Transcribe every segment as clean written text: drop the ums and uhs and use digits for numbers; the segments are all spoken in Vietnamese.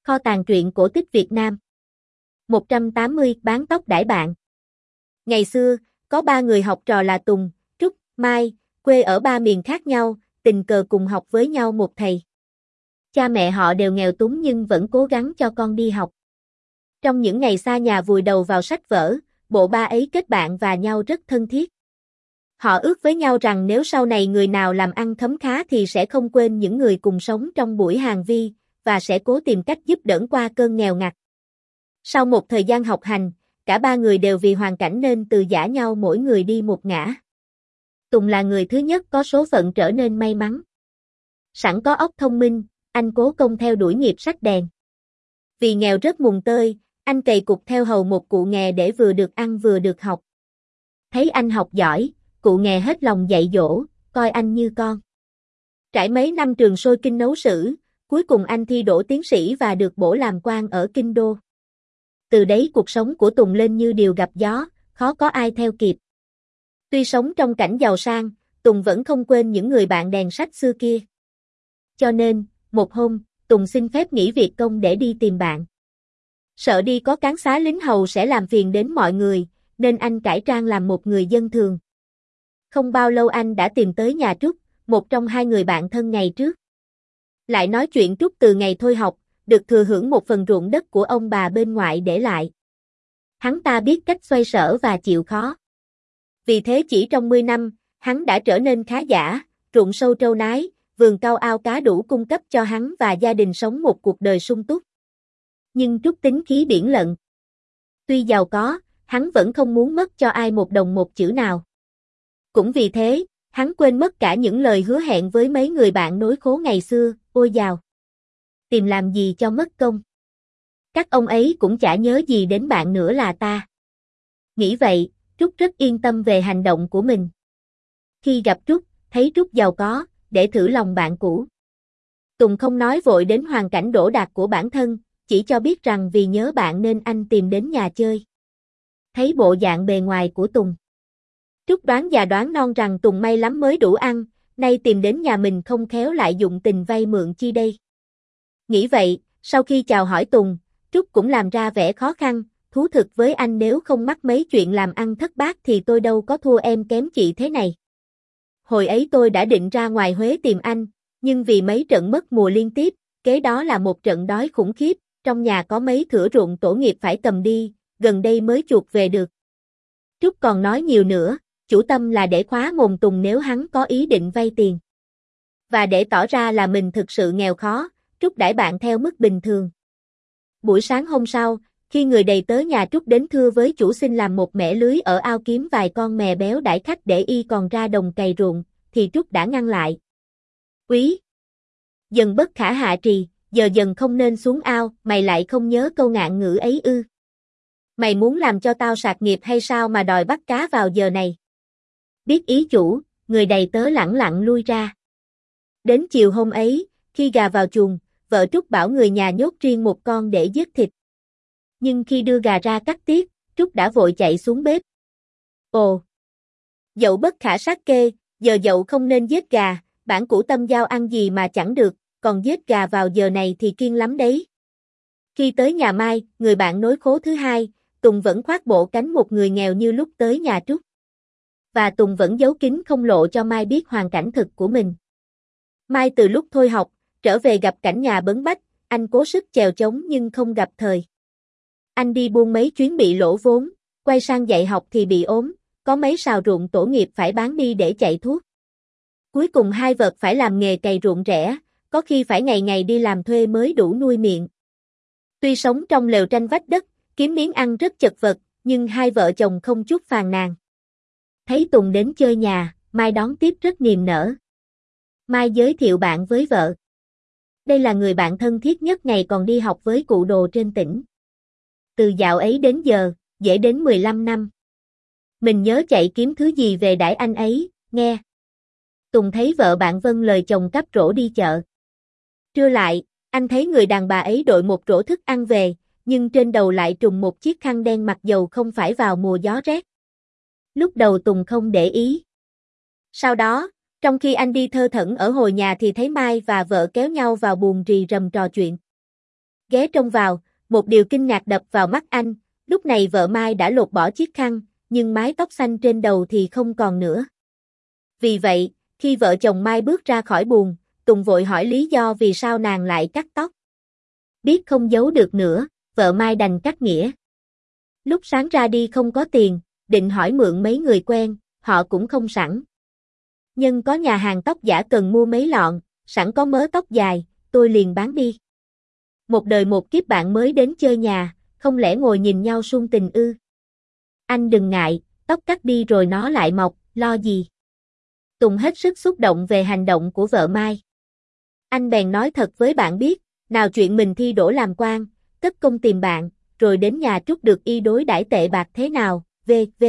Kho tàng truyện cổ tích Việt Nam. 180 bán tóc đãi bạn. Ngày xưa, có 3 người học trò là Tùng, Trúc, Mai, quê ở 3 miền khác nhau, tình cờ cùng học với nhau một thầy. Cha mẹ họ đều nghèo túng nhưng vẫn cố gắng cho con đi học. Trong những ngày xa nhà vùi đầu vào sách vở, bộ ba ấy kết bạn và nhau rất thân thiết. Họ ước với nhau rằng nếu sau này người nào làm ăn khấm khá thì sẽ không quên những người cùng sống trong buổi hàng vi, và sẽ cố tìm cách giúp đỡ qua cơn nghèo ngặt. Sau một thời gian học hành, cả 3 người đều vì hoàn cảnh nên từ giã nhau mỗi người đi một ngả. Tùng là người thứ nhất có số phận trở nên may mắn. Sẵn có óc thông minh, anh cố công theo đuổi nghiệp sách đèn. Vì nghèo rất mùng tơi, anh cày cụt theo hầu một cụ nghè để vừa được ăn vừa được học. Thấy anh học giỏi, cụ nghè hết lòng dạy dỗ, coi anh như con. Trải mấy năm trường sôi kinh nấu sử, cuối cùng anh thi đỗ tiến sĩ và được bổ làm quan ở Kinh Đô. Từ đấy cuộc sống của Tùng lên như diều gặp gió, khó có ai theo kịp. Tuy sống trong cảnh giàu sang, Tùng vẫn không quên những người bạn đèn sách xưa kia. Cho nên, một hôm, Tùng xin phép nghỉ việc công để đi tìm bạn. Sợ đi có cán xá lính hầu sẽ làm phiền đến mọi người, nên anh cải trang làm một người dân thường. Không bao lâu anh đã tìm tới nhà Trúc, một trong 2 người bạn thân ngày trước. Lại nói chuyện Trúc từ ngày thôi học, được thừa hưởng một phần ruộng đất của ông bà bên ngoại để lại. Hắn ta biết cách xoay sở và chịu khó. Vì thế chỉ trong 10 năm, hắn đã trở nên khá giả, ruộng sâu trâu nái, vườn cao ao cá đủ cung cấp cho hắn và gia đình sống một cuộc đời sung túc. Nhưng Trúc tính khí biển lận. Tuy giàu có, hắn vẫn không muốn mất cho ai một đồng một chữ nào. Cũng vì thế, hắn quên mất cả những lời hứa hẹn với mấy người bạn nối khố ngày xưa, ôi dào. Tìm làm gì cho mất công. Các ông ấy cũng chả nhớ gì đến bạn nữa là ta. Nghĩ vậy, Trúc rất yên tâm về hành động của mình. Khi gặp Trúc, thấy Trúc giàu có, để thử lòng bạn cũ. Tùng không nói vội đến hoàn cảnh đổ đạc của bản thân, chỉ cho biết rằng vì nhớ bạn nên anh tìm đến nhà chơi. Thấy bộ dạng bề ngoài của Tùng, Trúc đoán già đoán non rằng Tùng may lắm mới đủ ăn, nay tìm đến nhà mình không khéo lại dụng tình vay mượn chi đây. Nghĩ vậy, sau khi chào hỏi Tùng, Trúc cũng làm ra vẻ khó khăn, thú thực với anh nếu không mắc mấy chuyện làm ăn thất bát thì tôi đâu có thua em kém chị thế này. Hồi ấy tôi đã định ra ngoài Huế tìm anh, nhưng vì mấy trận mất mùa liên tiếp, kế đó là một trận đói khủng khiếp, trong nhà có mấy thửa ruộng tổ nghiệp phải cầm đi, gần đây mới chuộc về được. Trúc còn nói nhiều nữa, chủ tâm là để khóa mồm Tùng nếu hắn có ý định vay tiền. Và để tỏ ra là mình thực sự nghèo khó, Trúc đãi bạn theo mức bình thường. Buổi sáng hôm sau, khi người đầy tớ nhà Trúc đến thưa với chủ xin làm một mẻ lưới ở ao kiếm vài con mè béo đãi khách để y còn ra đồng cày ruộng, thì Trúc đã ngăn lại. Úy! Dần bất khả hạ trì, giờ dần không nên xuống ao, mày lại không nhớ câu ngạn ngữ ấy ư? Mày muốn làm cho tao sạt nghiệp hay sao mà đòi bắt cá vào giờ này? Biết ý chủ, người đầy tớ lẳng lặng lui ra. Đến chiều hôm ấy, khi gà vào chuồng, vợ Trúc bảo người nhà nhốt riêng một con để giết thịt. Nhưng khi đưa gà ra cắt tiết, Trúc đã vội chạy xuống bếp. Ồ! Dậu bất khả sát kê, giờ dậu không nên giết gà, bản củ tâm giao ăn gì mà chẳng được, còn giết gà vào giờ này thì kiêng lắm đấy. Khi tới nhà Mai, người bạn nối khố thứ 2, Tùng vẫn khoác bộ cánh một người nghèo như lúc tới nhà Trúc. Và Tùng vẫn giấu kín không lộ cho Mai biết hoàn cảnh thực của mình. Mai từ lúc thôi học, trở về gặp cảnh nhà bấn bách, anh cố sức chèo chống nhưng không gặp thời. Anh đi buôn mấy chuyến bị lỗ vốn, quay sang dạy học thì bị ốm, có mấy sào ruộng tổ nghiệp phải bán đi để chạy thuốc. Cuối cùng hai vợ phải làm nghề cày ruộng rẻ, có khi phải ngày ngày đi làm thuê mới đủ nuôi miệng. Tuy sống trong lều tranh vách đất, kiếm miếng ăn rất chật vật, nhưng hai vợ chồng không chút phàn nàn. Thấy Tùng đến chơi nhà, Mai đón tiếp rất niềm nở. Mai giới thiệu bạn với vợ. Đây là người bạn thân thiết nhất ngày còn đi học với cụ Đồ trên tỉnh. Từ dạo ấy đến giờ, dễ đến 15 năm. Mình nhớ chạy kiếm thứ gì về đãi anh ấy, nghe. Tùng thấy vợ bạn vâng lời chồng cắp rổ đi chợ. Trưa lại, anh thấy người đàn bà ấy đội một rổ thức ăn về, nhưng trên đầu lại trùm một chiếc khăn đen mặc dầu không phải vào mùa gió rét. Lúc đầu Tùng không để ý. Sau đó, trong khi anh đi thơ thẩn ở hồi nhà thì thấy Mai và vợ kéo nhau vào buồng rì rầm trò chuyện. ghé trông vào, một điều kinh ngạc đập vào mắt anh, lúc này vợ Mai đã lột bỏ chiếc khăn, nhưng mái tóc xanh trên đầu thì không còn nữa. Vì vậy, khi vợ chồng Mai bước ra khỏi buồng, Tùng vội hỏi lý do vì sao nàng lại cắt tóc. Biết không giấu được nữa, vợ Mai đành cắt nghĩa. Lúc sáng ra đi không có tiền, định hỏi mượn mấy người quen, họ cũng không sẵn. Nhưng có nhà hàng tóc giả cần mua mấy lọn, sẵn có mớ tóc dài, tôi liền bán đi. Một đời một kiếp bạn mới đến chơi nhà, không lẽ ngồi nhìn nhau sung tình ư? Anh đừng ngại, tóc cắt đi rồi nó lại mọc, lo gì? Tùng hết sức xúc động về hành động của vợ Mai. Anh bèn nói thật với bạn biết, nào chuyện mình thi đỗ làm quan, cất công tìm bạn, rồi đến nhà trút được y đối đãi tệ bạc thế nào, v.v.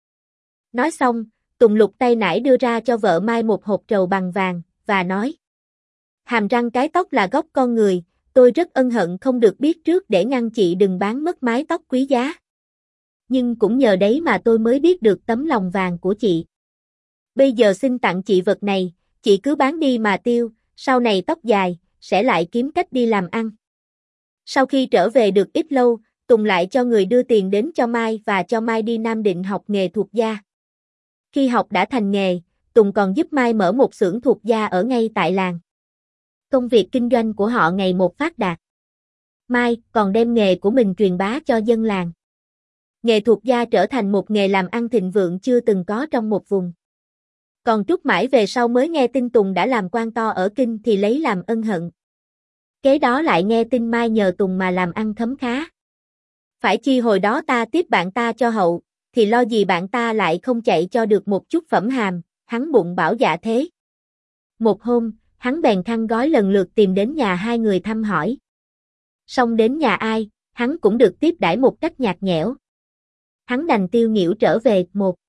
Nói xong, Tùng lục tay nải đưa ra cho vợ Mai một hộp trầu bằng vàng, và nói: hàm răng cái tóc là gốc con người, tôi rất ân hận không được biết trước để ngăn chị đừng bán mất mái tóc quý giá. Nhưng cũng nhờ đấy mà tôi mới biết được tấm lòng vàng của chị. Bây giờ xin tặng chị vật này, chị cứ bán đi mà tiêu, sau này tóc dài, sẽ lại kiếm cách đi làm ăn. Sau khi trở về được ít lâu, Tùng lại cho người đưa tiền đến cho Mai và cho Mai đi Nam Định học nghề thuộc da. Khi học đã thành nghề, Tùng còn giúp Mai mở một xưởng thuộc da ở ngay tại làng. Công việc kinh doanh của họ ngày một phát đạt. Mai còn đem nghề của mình truyền bá cho dân làng. Nghề thuộc da trở thành một nghề làm ăn thịnh vượng chưa từng có trong một vùng. Còn Trúc mãi về sau mới nghe tin Tùng đã làm quan to ở Kinh thì lấy làm ân hận. Kế đó lại nghe tin Mai nhờ Tùng mà làm ăn khấm khá. Phải chi hồi đó ta tiếp bạn ta cho hậu, thì lo gì bạn ta lại không chạy cho được một chút phẩm hàm, hắn bụng bảo dạ thế. Một hôm, hắn bèn khăn gói lần lượt tìm đến nhà hai người thăm hỏi. Xong đến nhà ai, hắn cũng được tiếp đãi một cách nhạt nhẽo. Hắn đành tiêu nghỉu trở về.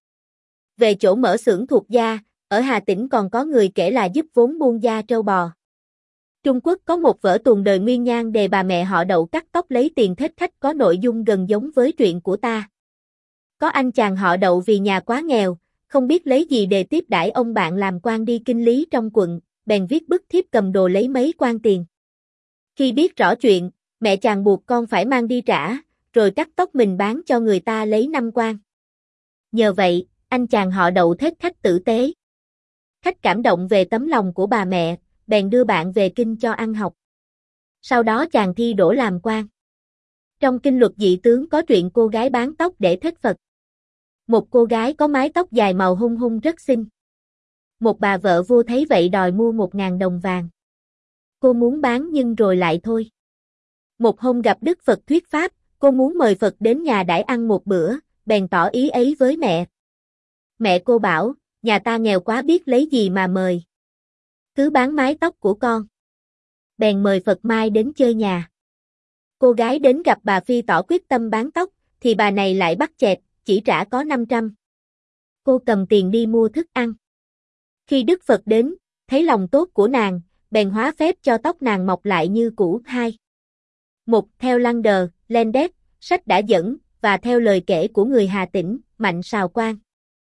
Về chỗ mở xưởng thuộc da, ở Hà Tĩnh còn có người kể là giúp vốn buôn da trâu bò. Trung Quốc có một vở tuồng đời Nguyên Nhan đề bà mẹ họ Đậu cắt tóc lấy tiền thích khách có nội dung gần giống với truyện của ta. Có anh chàng họ Đậu vì nhà quá nghèo, không biết lấy gì để tiếp đãi ông bạn làm quan đi kinh lý trong quận, bèn viết bức thiếp cầm đồ lấy mấy quan tiền. Khi biết rõ chuyện, mẹ chàng buộc con phải mang đi trả, rồi cắt tóc mình bán cho người ta lấy 5 quan. Nhờ vậy, anh chàng họ Đậu thích khách tử tế. Khách cảm động về tấm lòng của bà mẹ, bèn đưa bạn về kinh cho ăn học. Sau đó chàng thi đỗ làm quan. Trong kinh luật dị tướng có truyện cô gái bán tóc để thết Phật. Một cô gái có mái tóc dài màu hung hung rất xinh. Một bà vợ vua thấy vậy đòi mua 1.000 đồng vàng. Cô muốn bán nhưng rồi lại thôi. Một hôm gặp Đức Phật thuyết pháp, cô muốn mời Phật đến nhà đãi ăn một bữa, bèn tỏ ý ấy với mẹ. Mẹ cô bảo, nhà ta nghèo quá biết lấy gì mà mời. Cứ bán mái tóc của con. Bèn mời Phật Mai đến chơi nhà. Cô gái đến gặp bà Phi tỏ quyết tâm bán tóc, thì bà này lại bắt chẹt, chỉ trả có 500. Cô cầm tiền đi mua thức ăn. Khi Đức Phật đến, thấy lòng tốt của nàng, bèn hóa phép cho tóc nàng mọc lại như cũ. 2. Một theo Lander, Landet, sách đã dẫn, và theo lời kể của người Hà Tĩnh, Mạnh Sào Quang.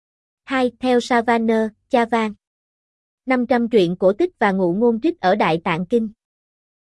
2. Theo Savannah, Cha Vang. 500 truyện cổ tích và ngụ ngôn trích ở Đại Tạng Kinh.